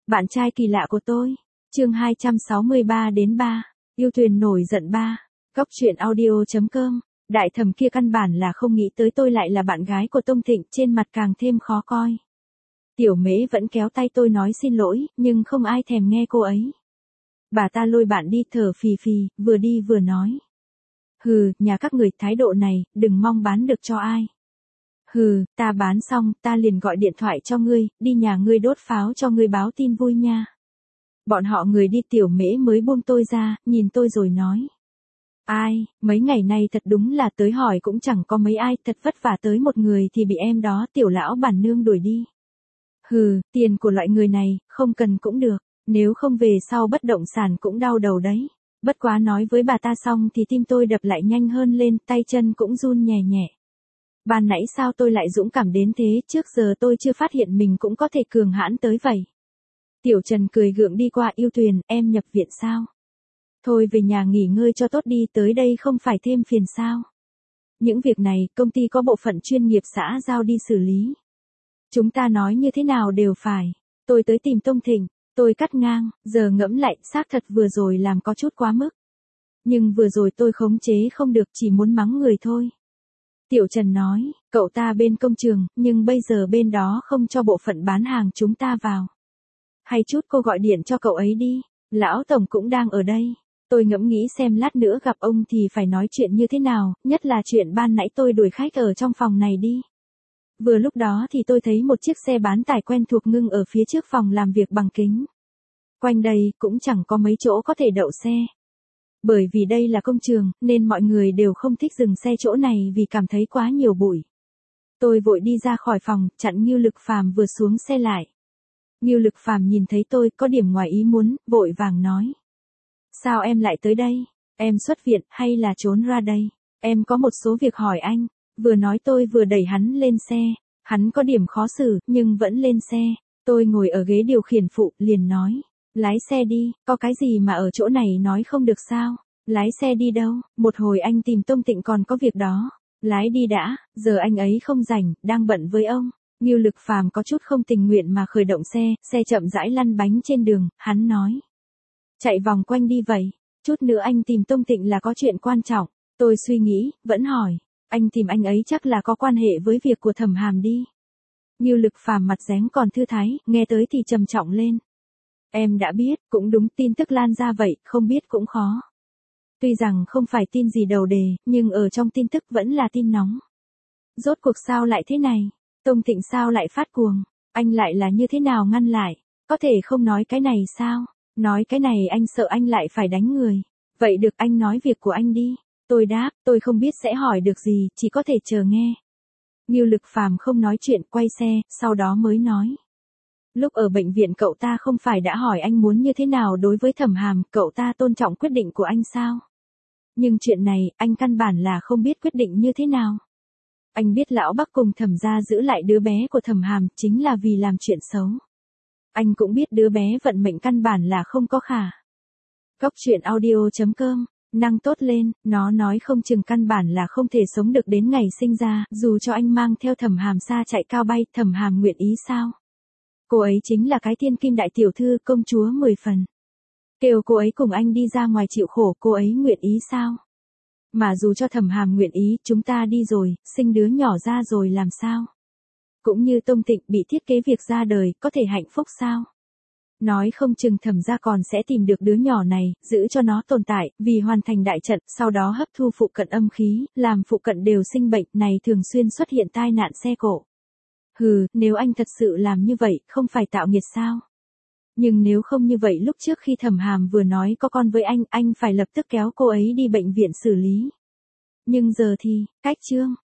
Bạn trai kỳ lạ của tôi. Chương 263 đến 3. Yêu Tuyền nổi giận 3. Góc truyện audio.com. Đại thẩm kia căn bản là không nghĩ tới tôi lại là bạn gái của Tông Thịnh, trên mặt càng thêm khó coi. Tiểu Mễ vẫn kéo tay tôi nói xin lỗi, nhưng không ai thèm nghe cô ấy. Bà ta lôi bạn đi thở phì phì, vừa đi vừa nói. Hừ, nhà các người thái độ này, đừng mong bán được cho ai. Hừ, ta bán xong, ta liền gọi điện thoại cho ngươi, đi nhà ngươi đốt pháo cho ngươi báo tin vui nha. Bọn họ người đi. Tiểu Mễ mới buông tôi ra, nhìn tôi rồi nói. Ai, mấy ngày nay thật đúng là tới hỏi cũng chẳng có mấy ai, thật vất vả tới một người thì bị em đó tiểu lão bản nương đuổi đi. Hừ, tiền của loại người này, không cần cũng được, nếu không về sau bất động sản cũng đau đầu đấy. Bất quá nói với bà ta xong thì tim tôi đập lại nhanh hơn lên, tay chân cũng run nhẹ nhẹ. Ban nãy sao tôi lại dũng cảm đến thế, trước giờ tôi chưa phát hiện mình cũng có thể cường hãn tới vậy. Tiểu Trần cười gượng đi qua. Yêu Tuyền, em nhập viện sao? Thôi về nhà nghỉ ngơi cho tốt đi, tới đây không phải thêm phiền sao? Những việc này, công ty có bộ phận chuyên nghiệp xã giao đi xử lý. Chúng ta nói như thế nào đều phải. Tôi tới tìm Tông Thịnh, tôi cắt ngang, giờ ngẫm lại, xác thật vừa rồi làm có chút quá mức. Nhưng vừa rồi tôi khống chế không được, chỉ muốn mắng người thôi. Tiểu Trần nói, cậu ta bên công trường, nhưng bây giờ bên đó không cho bộ phận bán hàng chúng ta vào. Hay chút cô gọi điện cho cậu ấy đi, lão tổng cũng đang ở đây. Tôi ngẫm nghĩ xem lát nữa gặp ông thì phải nói chuyện như thế nào, nhất là chuyện ban nãy tôi đuổi khách ở trong phòng này đi. Vừa lúc đó thì tôi thấy một chiếc xe bán tải quen thuộc ngưng ở phía trước phòng làm việc bằng kính. Quanh đây cũng chẳng có mấy chỗ có thể đậu xe. Bởi vì đây là công trường, nên mọi người đều không thích dừng xe chỗ này vì cảm thấy quá nhiều bụi. Tôi vội đi ra khỏi phòng, chặn Ngưu Lực Phàm vừa xuống xe lại. Ngưu Lực Phàm nhìn thấy tôi có điểm ngoài ý muốn, vội vàng nói. Sao em lại tới đây? Em xuất viện hay là trốn ra đây? Em có một số việc hỏi anh. Vừa nói tôi vừa đẩy hắn lên xe. Hắn có điểm khó xử, nhưng vẫn lên xe. Tôi ngồi ở ghế điều khiển phụ, liền nói. Lái xe đi, có cái gì mà ở chỗ này nói không được sao? Lái xe đi đâu? Một hồi anh tìm Tông Thịnh còn có việc đó. Lái đi đã, giờ anh ấy không rảnh, đang bận với ông. Ngưu Lực Phàm có chút không tình nguyện mà khởi động xe, xe chậm rãi lăn bánh trên đường, hắn nói. Chạy vòng quanh đi vậy, chút nữa anh tìm Tông Thịnh là có chuyện quan trọng. Tôi suy nghĩ, vẫn hỏi, anh tìm anh ấy chắc là có quan hệ với việc của Thẩm Hàm đi. Ngưu Lực Phàm mặt dáng còn thư thái, nghe tới thì trầm trọng lên. Em đã biết, cũng đúng, tin tức lan ra vậy, không biết cũng khó. Tuy rằng không phải tin gì đầu đề, nhưng ở trong tin tức vẫn là tin nóng. Rốt cuộc sao lại thế này? Tông Thịnh sao lại phát cuồng? Anh lại là như thế nào ngăn lại? Có thể không nói cái này sao? Nói cái này anh sợ anh lại phải đánh người. Vậy được, anh nói việc của anh đi. Tôi đáp, tôi không biết sẽ hỏi được gì, chỉ có thể chờ nghe. Ngưu Lực Phàm không nói chuyện, quay xe, sau đó mới nói. Lúc ở bệnh viện cậu ta không phải đã hỏi anh muốn như thế nào đối với Thẩm Hàm, cậu ta tôn trọng quyết định của anh sao? Nhưng chuyện này, anh căn bản là không biết quyết định như thế nào. Anh biết lão Bắc cùng Thẩm gia giữ lại đứa bé của Thẩm Hàm chính là vì làm chuyện xấu. Anh cũng biết đứa bé vận mệnh căn bản là không có khả. Góc truyện audio.com, năng tốt lên, nó nói không chừng căn bản là không thể sống được đến ngày sinh ra, dù cho anh mang theo Thẩm Hàm xa chạy cao bay, Thẩm Hàm nguyện ý sao? Cô ấy chính là cái thiên kim đại tiểu thư, công chúa 10 phần. Kêu cô ấy cùng anh đi ra ngoài chịu khổ, cô ấy nguyện ý sao? Mà dù cho Thẩm Hàm nguyện ý, chúng ta đi rồi, sinh đứa nhỏ ra rồi làm sao? Cũng như Tông Thịnh bị thiết kế việc ra đời, có thể hạnh phúc sao? Nói không chừng Thẩm gia còn sẽ tìm được đứa nhỏ này, giữ cho nó tồn tại, vì hoàn thành đại trận, sau đó hấp thu phụ cận âm khí, làm phụ cận đều sinh bệnh, này thường xuyên xuất hiện tai nạn xe cộ. Hừ, nếu anh thật sự làm như vậy, không phải tạo nghiệt sao? Nhưng nếu không như vậy, lúc trước khi Thẩm Hàm vừa nói có con với anh phải lập tức kéo cô ấy đi bệnh viện xử lý. Nhưng giờ thì, cách chương.